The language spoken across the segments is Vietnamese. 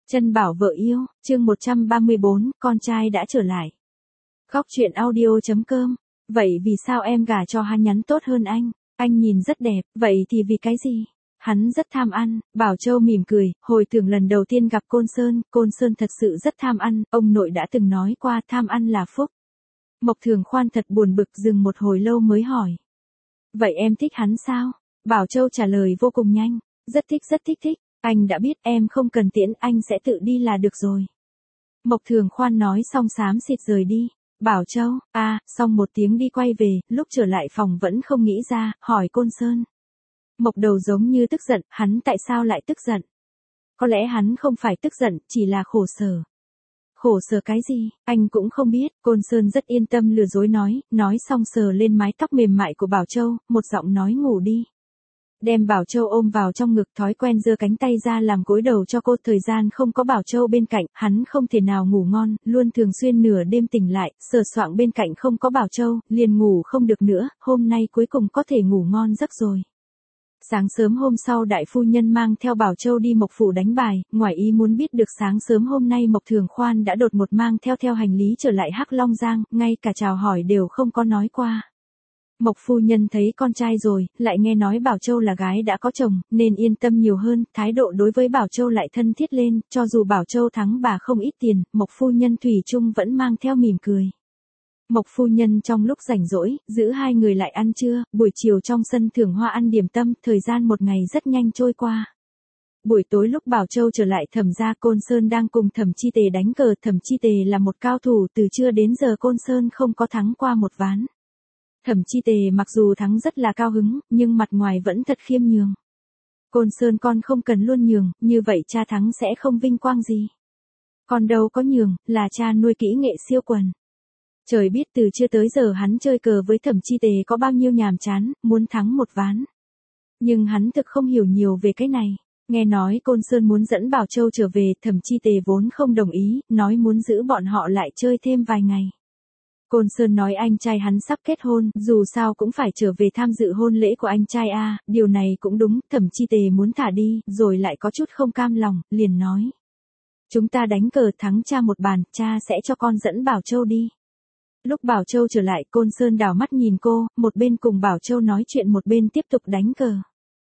Chân bảo vợ yêu, chương 134, con trai đã trở lại. Khóc chuyện audio.com. Vậy vì sao em gả cho hắn nhắn tốt hơn anh nhìn rất đẹp, vậy thì vì cái gì? Hắn rất tham ăn, Bảo Châu mỉm cười, hồi tưởng lần đầu tiên gặp Côn Sơn thật sự rất tham ăn, ông nội đã từng nói qua tham ăn là phúc. Mộc Thường Khoan thật buồn bực dừng một hồi lâu mới hỏi. Vậy em thích hắn sao? Bảo Châu trả lời vô cùng nhanh, rất thích. Anh đã biết em không cần tiễn, anh sẽ tự đi là được rồi. Mộc Thường Khoan nói xong xám xịt rời đi. Bảo Châu, xong một tiếng đi quay về, lúc trở lại phòng vẫn không nghĩ ra, hỏi Côn Sơn. Mộc Đầu giống như tức giận, hắn tại sao lại tức giận? Có lẽ hắn không phải tức giận, chỉ là khổ sở. Khổ sở cái gì, anh cũng không biết, Côn Sơn rất yên tâm lừa dối nói xong sờ lên mái tóc mềm mại của Bảo Châu, một giọng nói ngủ đi. Đem Bảo Châu ôm vào trong ngực, thói quen giơ cánh tay ra làm gối đầu cho cô, thời gian không có Bảo Châu bên cạnh, hắn không thể nào ngủ ngon, luôn thường xuyên nửa đêm tỉnh lại, sờ soạng bên cạnh không có Bảo Châu, liền ngủ không được nữa, hôm nay cuối cùng có thể ngủ ngon giấc rồi. Sáng sớm hôm sau đại phu nhân mang theo Bảo Châu đi Mộc phủ đánh bài, ngoài ý muốn biết được sáng sớm hôm nay Mộc Thường Khoan đã đột ngột mang theo hành lý trở lại Hắc Long Giang, ngay cả chào hỏi đều không có nói qua. Mộc phu nhân thấy con trai rồi, lại nghe nói Bảo Châu là gái đã có chồng, nên yên tâm nhiều hơn, thái độ đối với Bảo Châu lại thân thiết lên, cho dù Bảo Châu thắng bà không ít tiền, Mộc phu nhân thủy chung vẫn mang theo mỉm cười. Mộc phu nhân trong lúc rảnh rỗi, giữ hai người lại ăn trưa, buổi chiều trong sân thưởng hoa ăn điểm tâm, thời gian một ngày rất nhanh trôi qua. Buổi tối lúc Bảo Châu trở lại Thẩm gia, Côn Sơn đang cùng Thẩm Chi Tề đánh cờ, Thẩm Chi Tề là một cao thủ, từ trưa đến giờ Côn Sơn không có thắng qua một ván. Thẩm Chi Tề mặc dù thắng rất là cao hứng, nhưng mặt ngoài vẫn thật khiêm nhường. Côn Sơn con không cần luôn nhường, như vậy cha thắng sẽ không vinh quang gì. Con đâu có nhường, là cha nuôi kỹ nghệ siêu quần. Trời biết từ chưa tới giờ hắn chơi cờ với Thẩm Chi Tề có bao nhiêu nhàm chán, muốn thắng một ván. Nhưng hắn thực không hiểu nhiều về cái này. Nghe nói Côn Sơn muốn dẫn Bảo Châu trở về, Thẩm Chi Tề vốn không đồng ý, nói muốn giữ bọn họ lại chơi thêm vài ngày. Côn Sơn nói anh trai hắn sắp kết hôn, dù sao cũng phải trở về tham dự hôn lễ của anh trai điều này cũng đúng, Thẩm Chi Tề muốn thả đi, rồi lại có chút không cam lòng, liền nói. Chúng ta đánh cờ thắng cha một bàn, cha sẽ cho con dẫn Bảo Châu đi. Lúc Bảo Châu trở lại, Côn Sơn đảo mắt nhìn cô, một bên cùng Bảo Châu nói chuyện một bên tiếp tục đánh cờ.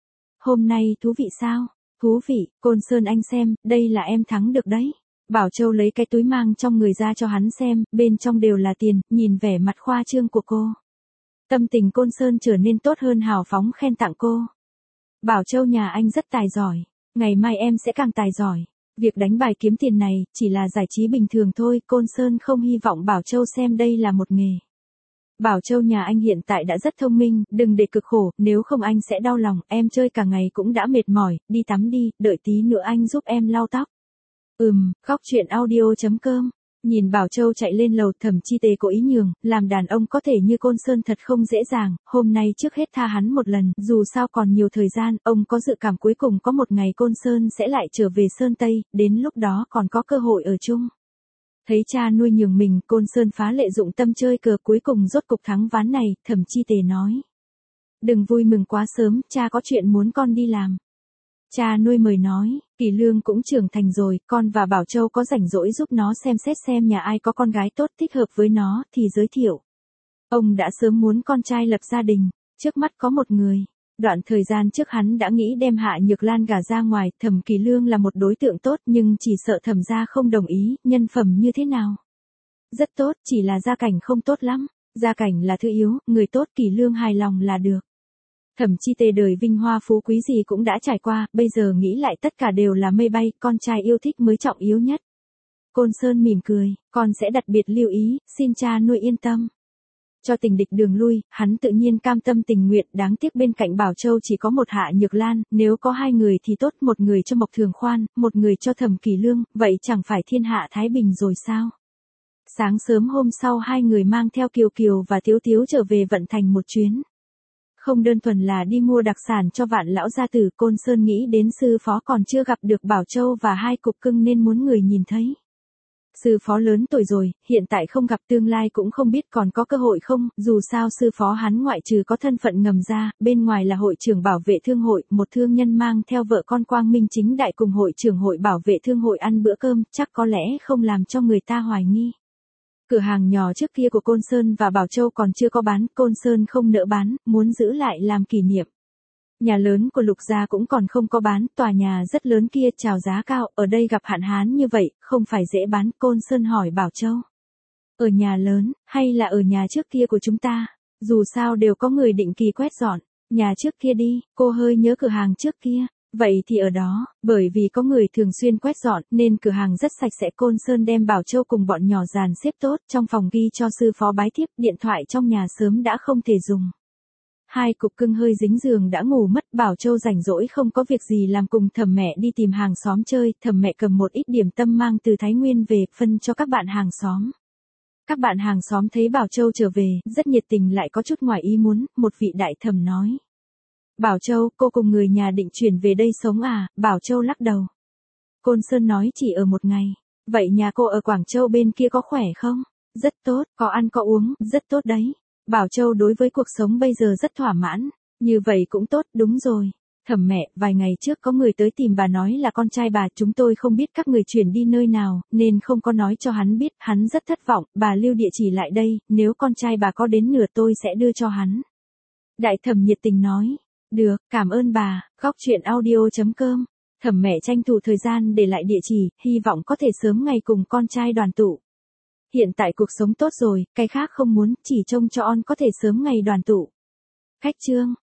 Hôm nay thú vị sao? Thú vị, Côn Sơn anh xem, đây là em thắng được đấy. Bảo Châu lấy cái túi mang trong người ra cho hắn xem, bên trong đều là tiền, nhìn vẻ mặt khoa trương của cô. Tâm tình Côn Sơn trở nên tốt hơn, hào phóng khen tặng cô. Bảo Châu nhà anh rất tài giỏi, ngày mai em sẽ càng tài giỏi. Việc đánh bài kiếm tiền này, chỉ là giải trí bình thường thôi, Côn Sơn không hy vọng Bảo Châu xem đây là một nghề. Bảo Châu nhà anh hiện tại đã rất thông minh, đừng để cực khổ, nếu không anh sẽ đau lòng, em chơi cả ngày cũng đã mệt mỏi, đi tắm đi, đợi tí nữa anh giúp em lau tóc. Khóc chuyện audio.com. Nhìn Bảo Châu chạy lên lầu, Thẩm Chi Tề cố ý nhường, làm đàn ông có thể như Côn Sơn thật không dễ dàng, hôm nay trước hết tha hắn một lần, dù sao còn nhiều thời gian, ông có dự cảm cuối cùng có một ngày Côn Sơn sẽ lại trở về Sơn Tây, đến lúc đó còn có cơ hội ở chung. Thấy cha nuôi nhường mình, Côn Sơn phá lệ dụng tâm chơi cờ, cuối cùng rốt cục thắng ván này, Thẩm Chi Tề nói. Đừng vui mừng quá sớm, cha có chuyện muốn con đi làm. Cha nuôi mời nói, Kỳ Lương cũng trưởng thành rồi, con và Bảo Châu có rảnh rỗi giúp nó xem xét xem nhà ai có con gái tốt thích hợp với nó, thì giới thiệu. Ông đã sớm muốn con trai lập gia đình, trước mắt có một người. Đoạn thời gian trước hắn đã nghĩ đem Hạ Nhược Lan gả ra ngoài, Thẩm Kỳ Lương là một đối tượng tốt nhưng chỉ sợ Thẩm gia không đồng ý, nhân phẩm như thế nào? Rất tốt, chỉ là gia cảnh không tốt lắm, gia cảnh là thứ yếu, người tốt Kỳ Lương hài lòng là được. Thẩm Chi Tề đời vinh hoa phú quý gì cũng đã trải qua, bây giờ nghĩ lại tất cả đều là mây bay, con trai yêu thích mới trọng yếu nhất. Côn Sơn mỉm cười, con sẽ đặc biệt lưu ý, xin cha nuôi yên tâm. Cho tình địch đường lui, hắn tự nhiên cam tâm tình nguyện, đáng tiếc bên cạnh Bảo Châu chỉ có một Hạ Nhược Lan, nếu có hai người thì tốt, một người cho Mộc Thường Khoan, một người cho Thẩm Kỳ Lương, vậy chẳng phải thiên hạ thái bình rồi sao? Sáng sớm hôm sau hai người mang theo Kiều Kiều và Tiếu Tiếu trở về Vận Thành một chuyến. Không đơn thuần là đi mua đặc sản cho Vạn lão gia tử, Côn Sơn nghĩ đến sư phó còn chưa gặp được Bảo Châu và hai cục cưng nên muốn người nhìn thấy. Sư phó lớn tuổi rồi, hiện tại không gặp tương lai cũng không biết còn có cơ hội không, dù sao sư phó hắn ngoại trừ có thân phận ngầm ra, bên ngoài là hội trưởng bảo vệ thương hội, một thương nhân mang theo vợ con quang minh chính đại cùng hội trưởng hội bảo vệ thương hội ăn bữa cơm, chắc có lẽ không làm cho người ta hoài nghi. Cửa hàng nhỏ trước kia của Côn Sơn và Bảo Châu còn chưa có bán, Côn Sơn không nỡ bán, muốn giữ lại làm kỷ niệm. Nhà lớn của Lục gia cũng còn không có bán, tòa nhà rất lớn kia chào giá cao, ở đây gặp hạn hán như vậy, không phải dễ bán, Côn Sơn hỏi Bảo Châu. Ở nhà lớn, hay là ở nhà trước kia của chúng ta? Dù sao đều có người định kỳ quét dọn, nhà trước kia đi, cô hơi nhớ cửa hàng trước kia. Vậy thì ở đó, bởi vì có người thường xuyên quét dọn nên cửa hàng rất sạch sẽ. Côn Sơn đem Bảo Châu cùng bọn nhỏ dàn xếp tốt, trong phòng ghi cho sư phó bái thiếp, điện thoại trong nhà sớm đã không thể dùng. Hai cục cưng hơi dính giường đã ngủ mất. Bảo Châu rảnh rỗi không có việc gì làm cùng Thẩm mẹ đi tìm hàng xóm chơi, Thẩm mẹ cầm một ít điểm tâm mang từ Thái Nguyên về, phân cho các bạn hàng xóm. Các bạn hàng xóm thấy Bảo Châu trở về, rất nhiệt tình lại có chút ngoài ý muốn, một vị đại thẩm nói. Bảo Châu, cô cùng người nhà định chuyển về đây sống à? Bảo Châu lắc đầu. Côn Sơn nói chỉ ở một ngày. Vậy nhà cô ở Quảng Châu bên kia có khỏe không? Rất tốt, có ăn có uống, rất tốt đấy. Bảo Châu đối với cuộc sống bây giờ rất thỏa mãn. Như vậy cũng tốt, đúng rồi. Thẩm mẹ, vài ngày trước có người tới tìm bà nói là con trai bà, chúng tôi không biết các người chuyển đi nơi nào, nên không có nói cho hắn biết, hắn rất thất vọng, bà lưu địa chỉ lại đây, nếu con trai bà có đến nửa tôi sẽ đưa cho hắn. Đại thẩm nhiệt tình nói. Được, cảm ơn bà. Góc chuyện audio.com. Thẩm mẹ tranh thủ thời gian để lại địa chỉ, hy vọng có thể sớm ngày cùng con trai đoàn tụ. Hiện tại cuộc sống tốt rồi, cái khác không muốn, chỉ trông cho on có thể sớm ngày đoàn tụ. Khách chương.